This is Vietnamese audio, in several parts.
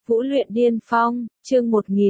Vũ luyện điên phong, chương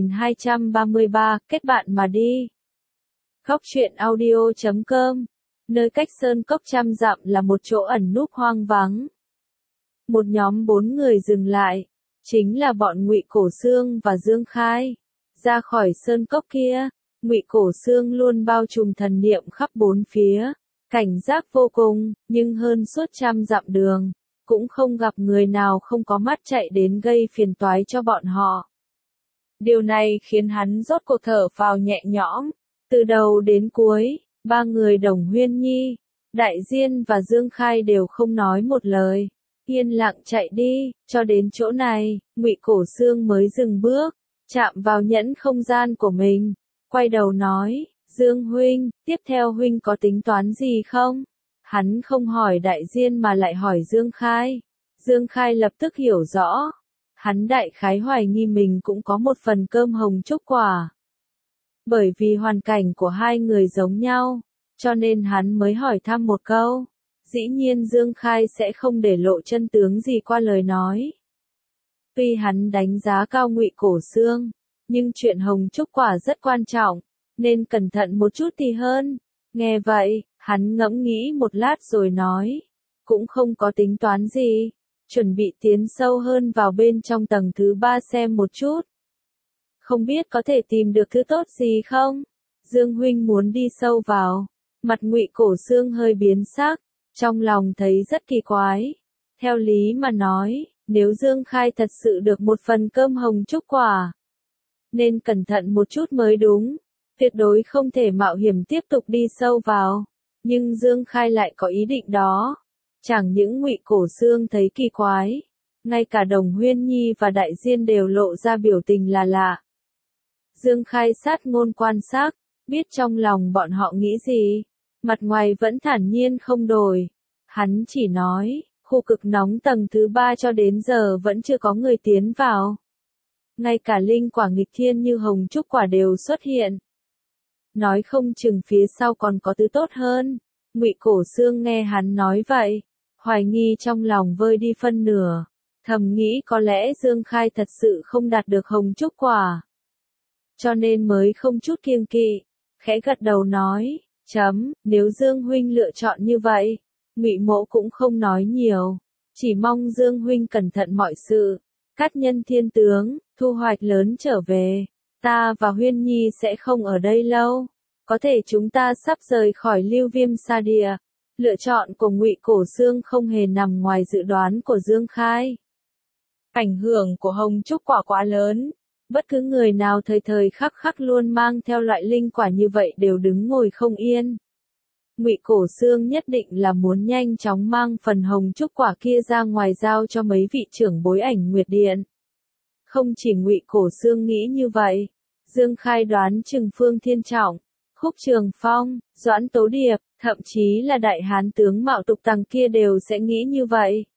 1233, kết bạn mà đi. Góc truyện audio.com. Nơi cách sơn cốc trăm dặm là một chỗ ẩn núp hoang vắng. Một nhóm 4 người dừng lại, chính là bọn Ngụy Cổ Xương và Dương Khai. Ra khỏi sơn cốc kia, Ngụy Cổ Xương luôn bao trùm thần niệm khắp bốn phía, cảnh giác vô cùng, nhưng hơn suốt trăm dặm đường, cũng không gặp người nào không có mắt chạy đến gây phiền toái cho bọn họ. Điều này khiến hắn rốt cuộc thở phào nhẹ nhõm. Từ đầu đến cuối, ba người Đồng Huyên Nhi, Đại Diên và Dương Khai đều không nói một lời, yên lặng chạy đi, cho đến chỗ này, Ngụy Cổ Xương mới dừng bước, chạm vào nhẫn không gian của mình, quay đầu nói, Dương huynh, tiếp theo huynh có tính toán gì không? Hắn không hỏi Đại Diên mà lại hỏi Dương Khai. Dương Khai lập tức hiểu rõ. Hắn đại khái hoài nghi mình cũng có một phần cơm hồng trúc quả. Bởi vì hoàn cảnh của hai người giống nhau, cho nên hắn mới hỏi thăm một câu. Dĩ nhiên Dương Khai sẽ không để lộ chân tướng gì qua lời nói. Tuy hắn đánh giá cao Ngụy Cổ Xương, nhưng chuyện hồng trúc quả rất quan trọng, nên cẩn thận một chút thì hơn. Nghe vậy, hắn ngẫm nghĩ một lát rồi nói, cũng không có tính toán gì, chuẩn bị tiến sâu hơn vào bên trong tầng thứ 3 xem một chút. Không biết có thể tìm được thứ tốt gì không? Dương huynh muốn đi sâu vào. Mặt Ngụy Cổ Xương hơi biến sắc, trong lòng thấy rất kỳ quái. Theo lý mà nói, nếu Dương Khai thật sự được một phần cơm hồng trúc quả, nên cẩn thận một chút mới đúng. Tuyệt đối không thể mạo hiểm tiếp tục đi sâu vào. Nhưng Dương Khai lại có ý định đó. Chẳng những Ngụy Cổ Xương thấy kỳ quái, ngay cả Đồng Huyên Nhi và Đại Diên đều lộ ra biểu tình là lạ. Dương Khai sát ngôn quan sát, biết trong lòng bọn họ nghĩ gì, mặt ngoài vẫn thản nhiên không đổi. Hắn chỉ nói, khu cực nóng tầng thứ 3 cho đến giờ vẫn chưa có người tiến vào. Ngay cả linh quả nghịch thiên như hồng trúc quả đều xuất hiện. Nói không chừng phía sau còn có thứ tốt hơn. Ngụy Cổ Xương nghe hắn nói vậy, hoài nghi trong lòng vơi đi phân nửa, thầm nghĩ có lẽ Dương Khai thật sự không đạt được hồng trúc quả, cho nên mới không chút kiêng kỵ, khẽ gật đầu nói, nếu Dương huynh lựa chọn như vậy, Ngụy mỗ cũng không nói nhiều, chỉ mong Dương huynh cẩn thận mọi sự, cát nhân thiên tướng, thu hoạch lớn trở về, ta và Huyên Nhi sẽ không ở đây lâu. Có thể chúng ta sắp rời khỏi Lưu Viêm Sa Địa. Lựa chọn của Ngụy Cổ Xương không hề nằm ngoài dự đoán của Dương Khai. Ảnh hưởng của hồng trúc quả quá lớn. Bất cứ người nào thời thời khắc khắc luôn mang theo loại linh quả như vậy đều đứng ngồi không yên. Ngụy Cổ Xương nhất định là muốn nhanh chóng mang phần hồng trúc quả kia ra ngoài giao cho mấy vị trưởng bối Ảnh Nguyệt Điện. Không chỉ Ngụy Cổ Xương nghĩ như vậy, Dương Khai đoán chừng Phương Thiên Trọng, Khúc Trường Phong, Doãn Tố Điệp, thậm chí là đại hán tướng Mạo Tục Tằng kia đều sẽ nghĩ như vậy.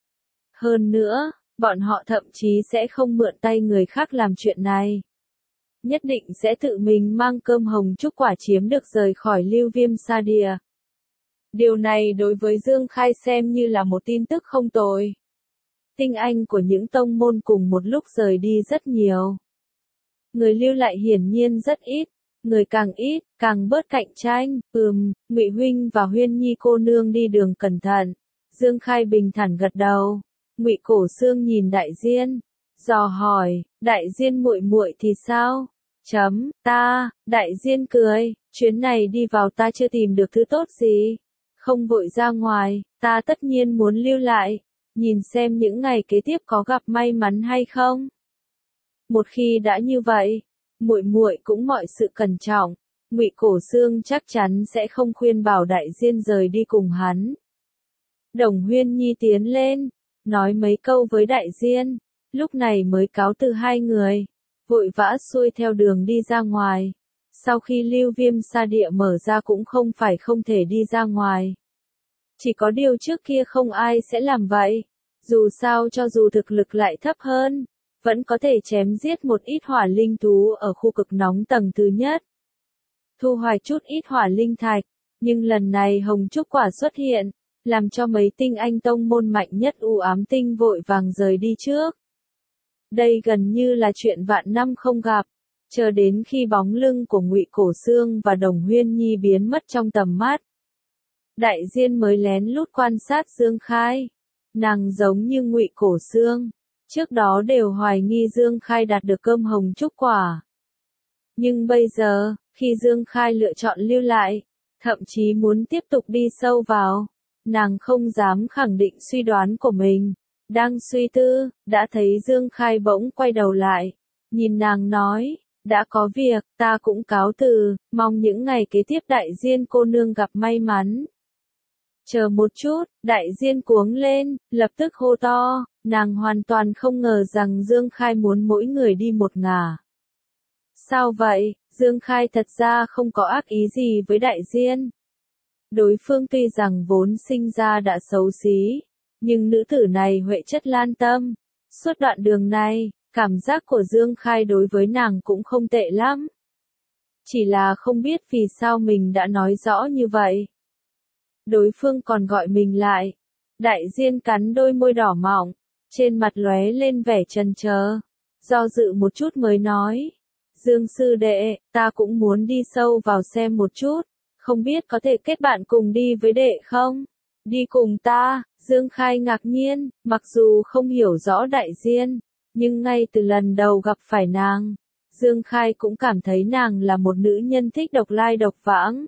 Hơn nữa, bọn họ thậm chí sẽ không mượn tay người khác làm chuyện này. Nhất định sẽ tự mình mang cơm hồng trúc quả chiếm được rời khỏi Lưu Viêm Sa Địa. Điều này đối với Dương Khai xem như là một tin tức không tồi. Tinh anh của những tông môn cùng một lúc rời đi rất nhiều. Người lưu lại hiển nhiên rất ít. Người càng ít, càng bớt cạnh tranh. Ngụy huynh và Huyên Nhi cô nương đi đường cẩn thận. Dương Khai bình thản gật đầu. Ngụy Cổ Xương nhìn Đại Diên, dò hỏi, Đại Diên muội muội thì sao? Đại Diên cười, chuyến này đi vào ta chưa tìm được thứ tốt gì, không vội ra ngoài, ta tất nhiên muốn lưu lại, nhìn xem những ngày kế tiếp có gặp may mắn hay không. Một khi đã như vậy, muội muội cũng mọi sự cẩn trọng, Ngụy Cổ Xương chắc chắn sẽ không khuyên bảo Đại Diên rời đi cùng hắn. Đồng Huyên Nhi tiến lên, nói mấy câu với Đại Diên, lúc này mới cáo từ hai người, vội vã xuôi theo đường đi ra ngoài. Sau khi Lưu Viêm Sa Địa mở ra cũng không phải không thể đi ra ngoài. Chỉ có điều trước kia không ai sẽ làm vậy, dù sao cho dù thực lực lại thấp hơn, vẫn có thể chém giết một ít hỏa linh thú ở khu cực nóng tầng thứ nhất. Thu hoạch chút ít hỏa linh thạch, nhưng lần này hồng trúc quả xuất hiện, làm cho mấy tinh anh tông môn mạnh nhất u ám tinh vội vàng rời đi trước. Đây gần như là chuyện vạn năm không gặp. Chờ đến khi bóng lưng của Ngụy Cổ Xương và Đồng Huyên Nhi biến mất trong tầm mắt, Đại Diên mới lén lút quan sát Dương Khai. Nàng giống như Ngụy Cổ Xương, trước đó đều hoài nghi Dương Khai đạt được cơm hồng trúc quả. Nhưng bây giờ, khi Dương Khai lựa chọn lưu lại, thậm chí muốn tiếp tục đi sâu vào, nàng không dám khẳng định suy đoán của mình. Đang suy tư, đã thấy Dương Khai bỗng quay đầu lại, nhìn nàng nói, đã có việc, ta cũng cáo từ, mong những ngày kế tiếp Đại Diên cô nương gặp may mắn. Chờ một chút, Đại Diên cuống lên, lập tức hô to, nàng hoàn toàn không ngờ rằng Dương Khai muốn mỗi người đi một ngả. Sao vậy, Dương Khai thật ra không có ác ý gì với Đại Diên. Đối phương tuy rằng vốn sinh ra đã xấu xí, nhưng nữ tử này huệ chất lan tâm. Suốt đoạn đường này, cảm giác của Dương Khai đối với nàng cũng không tệ lắm. Chỉ là không biết vì sao mình đã nói rõ như vậy. Đối phương còn gọi mình lại. Đại Diên cắn đôi môi đỏ mọng, trên mặt lóe lên vẻ chần chờ, do dự một chút mới nói. Dương sư đệ, ta cũng muốn đi sâu vào xem một chút, không biết có thể kết bạn cùng đi với đệ không? Đi cùng ta, Dương Khai ngạc nhiên, mặc dù không hiểu rõ Đại Diên, nhưng ngay từ lần đầu gặp phải nàng, Dương Khai cũng cảm thấy nàng là một nữ nhân thích độc lai độc vãng.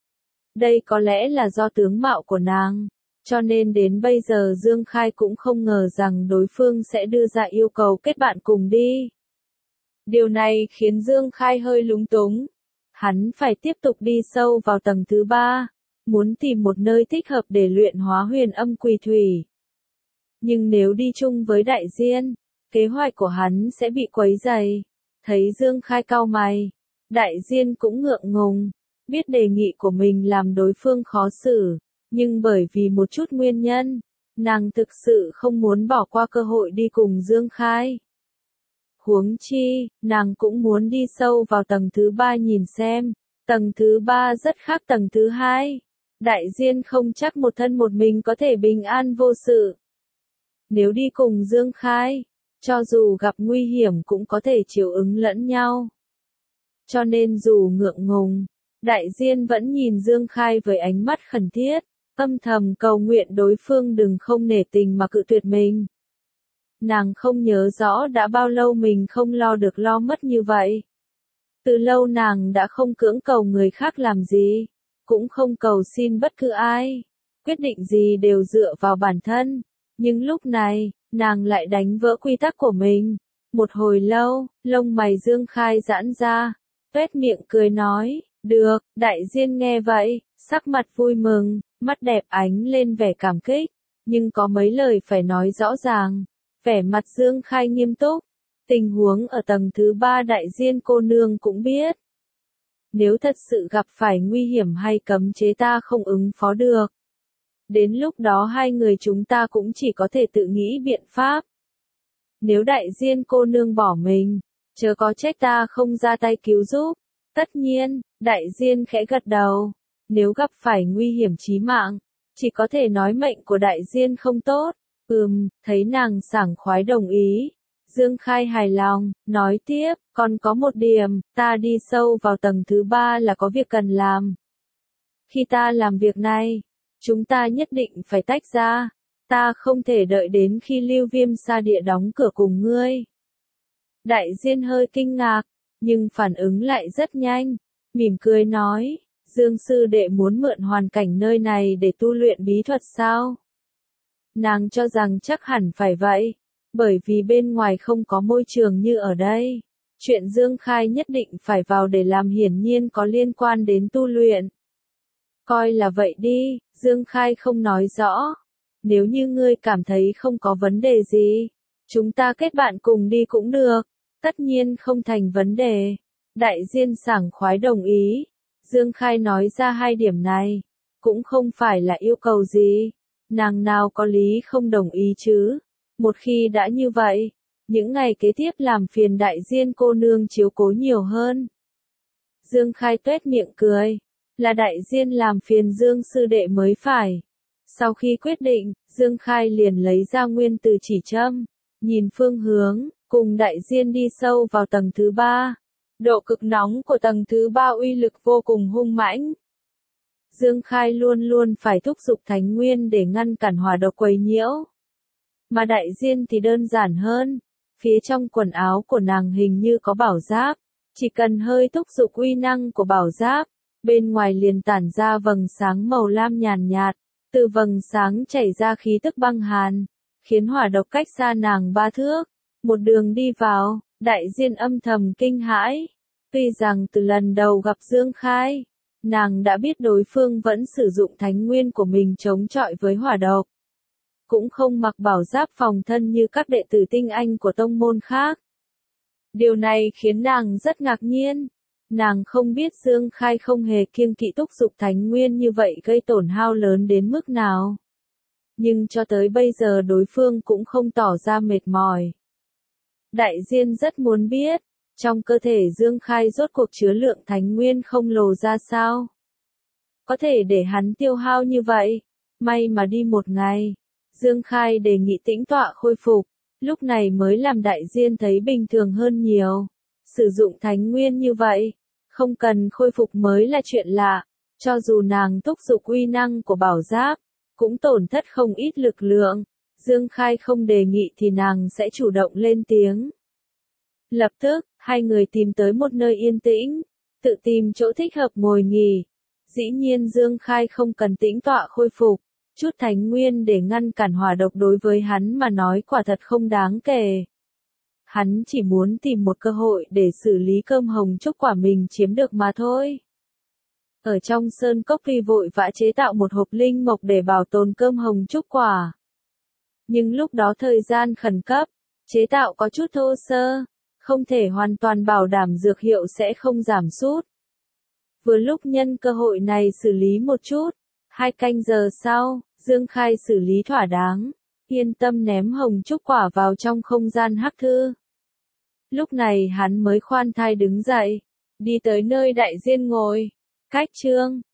Đây có lẽ là do tướng mạo của nàng, cho nên đến bây giờ Dương Khai cũng không ngờ rằng đối phương sẽ đưa ra yêu cầu kết bạn cùng đi. Điều này khiến Dương Khai hơi lúng túng. Hắn phải tiếp tục đi sâu vào tầng thứ 3, muốn tìm một nơi thích hợp để luyện hóa huyền âm quỷ thủy. Nhưng nếu đi chung với Đại Diên, kế hoạch của hắn sẽ bị quấy rầy. Thấy Dương Khai cau mày, Đại Diên cũng ngượng ngùng, biết đề nghị của mình làm đối phương khó xử, nhưng bởi vì một chút nguyên nhân, nàng thực sự không muốn bỏ qua cơ hội đi cùng Dương Khai. Huống chi, nàng cũng muốn đi sâu vào tầng thứ 3 nhìn xem, tầng thứ 3 rất khác tầng thứ 2. Đại Diên không chắc một thân một mình có thể bình an vô sự. Nếu đi cùng Dương Khai, cho dù gặp nguy hiểm cũng có thể chiều ứng lẫn nhau. Cho nên dù ngượng ngùng, Đại Diên vẫn nhìn Dương Khai với ánh mắt khẩn thiết, âm thầm cầu nguyện đối phương đừng không nể tình mà cự tuyệt mình. Nàng không nhớ rõ đã bao lâu mình không lo được lo mất như vậy. Từ lâu nàng đã không cưỡng cầu người khác làm gì, cũng không cầu xin bất cứ ai. Quyết định gì đều dựa vào bản thân. Nhưng lúc này, nàng lại đánh vỡ quy tắc của mình. Một hồi lâu, lông mày Dương Khai giãn ra, tuét miệng cười nói, được. Đại Diên nghe vậy, sắc mặt vui mừng, mắt đẹp ánh lên vẻ cảm kích, nhưng có mấy lời phải nói rõ ràng. Vẻ mặt Dương Khai nghiêm túc, tình huống ở tầng thứ 3 Đại Diên cô nương cũng biết. Nếu thật sự gặp phải nguy hiểm hay cấm chế ta không ứng phó được, đến lúc đó hai người chúng ta cũng chỉ có thể tự nghĩ biện pháp. Nếu Đại Diên cô nương bỏ mình, chớ có trách ta không ra tay cứu giúp. Tất nhiên, Đại Diên khẽ gật đầu. Nếu gặp phải nguy hiểm chí mạng, chỉ có thể nói mệnh của Đại Diên không tốt. Thấy nàng sảng khoái đồng ý. Dương Khai hài lòng, nói tiếp, còn có một điểm, ta đi sâu vào tầng thứ 3 là có việc cần làm. Khi ta làm việc này, chúng ta nhất định phải tách ra. Ta không thể đợi đến khi Lưu Viêm Sa Địa đóng cửa cùng ngươi. Đại Diên hơi kinh ngạc, nhưng phản ứng lại rất nhanh, mỉm cười nói, Dương sư đệ muốn mượn hoàn cảnh nơi này để tu luyện bí thuật sao? Nàng cho rằng chắc hẳn phải vậy, bởi vì bên ngoài không có môi trường như ở đây. Chuyện Dương Khai nhất định phải vào để làm hiển nhiên có liên quan đến tu luyện. Coi là vậy đi, Dương Khai không nói rõ. Nếu như ngươi cảm thấy không có vấn đề gì, chúng ta kết bạn cùng đi cũng được. Tất nhiên không thành vấn đề. Đại Diên sảng khoái đồng ý. Dương Khai nói ra hai điểm này, cũng không phải là yêu cầu gì. Nàng nào có lý không đồng ý chứ. Một khi đã như vậy, những ngày kế tiếp làm phiền Đại Diên cô nương chiếu cố nhiều hơn. Dương Khai tuét miệng cười, là Đại Diên làm phiền Dương sư đệ mới phải. Sau khi quyết định, Dương Khai liền lấy ra nguyên từ chỉ châm, nhìn phương hướng, cùng đại diên đi sâu vào tầng thứ 3. Độ cực nóng của tầng thứ 3 uy lực vô cùng hung mãnh. Dương Khai luôn luôn phải thúc giục thánh nguyên để ngăn cản hỏa độc quấy nhiễu. Mà đại diên thì đơn giản hơn, phía trong quần áo của nàng hình như có bảo giáp, chỉ cần hơi thúc giục uy năng của bảo giáp, bên ngoài liền tản ra vầng sáng màu lam nhàn nhạt, từ vầng sáng chảy ra khí tức băng hàn, khiến hỏa độc cách xa nàng 3 thước, một đường đi vào, đại diên âm thầm kinh hãi, tuy rằng từ lần đầu gặp Dương Khai, nàng đã biết đối phương vẫn sử dụng thánh nguyên của mình chống chọi với hỏa độc. Cũng không mặc bảo giáp phòng thân như các đệ tử tinh anh của tông môn khác. Điều này khiến nàng rất ngạc nhiên. Nàng không biết Dương Khai không hề kiêng kỵ thúc giục thánh nguyên như vậy gây tổn hao lớn đến mức nào. Nhưng cho tới bây giờ đối phương cũng không tỏ ra mệt mỏi. Đại diên rất muốn biết, trong cơ thể Dương Khai rốt cuộc chứa lượng thánh nguyên không lồ ra sao. Có thể để hắn tiêu hao như vậy, may mà đi một ngày. Dương Khai đề nghị tĩnh tọa khôi phục, lúc này mới làm đại diên thấy bình thường hơn nhiều. Sử dụng thánh nguyên như vậy, không cần khôi phục mới là chuyện lạ, cho dù nàng thúc giục uy năng của bảo giáp, cũng tổn thất không ít lực lượng. Dương Khai không đề nghị thì nàng sẽ chủ động lên tiếng. Lập tức, hai người tìm tới một nơi yên tĩnh, tự tìm chỗ thích hợp ngồi nghỉ. Dĩ nhiên Dương Khai không cần tĩnh tọa khôi phục, chút thánh nguyên để ngăn cản hỏa độc đối với hắn mà nói quả thật không đáng kể. Hắn chỉ muốn tìm một cơ hội để xử lý cơm hồng trúc quả mình chiếm được mà thôi. Ở trong sơn cốc Vi vội vã chế tạo một hộp linh mộc để bảo tồn cơm hồng trúc quả. Nhưng lúc đó thời gian khẩn cấp, chế tạo có chút thô sơ, không thể hoàn toàn bảo đảm dược hiệu sẽ không giảm sút. Vừa lúc nhân cơ hội này xử lý một chút, 2 canh giờ sau, Dương Khai xử lý thỏa đáng, yên tâm ném hồng trúc quả vào trong không gian hắc thư. Lúc này hắn mới khoan thai đứng dậy, đi tới nơi đại diên ngồi. Cách chương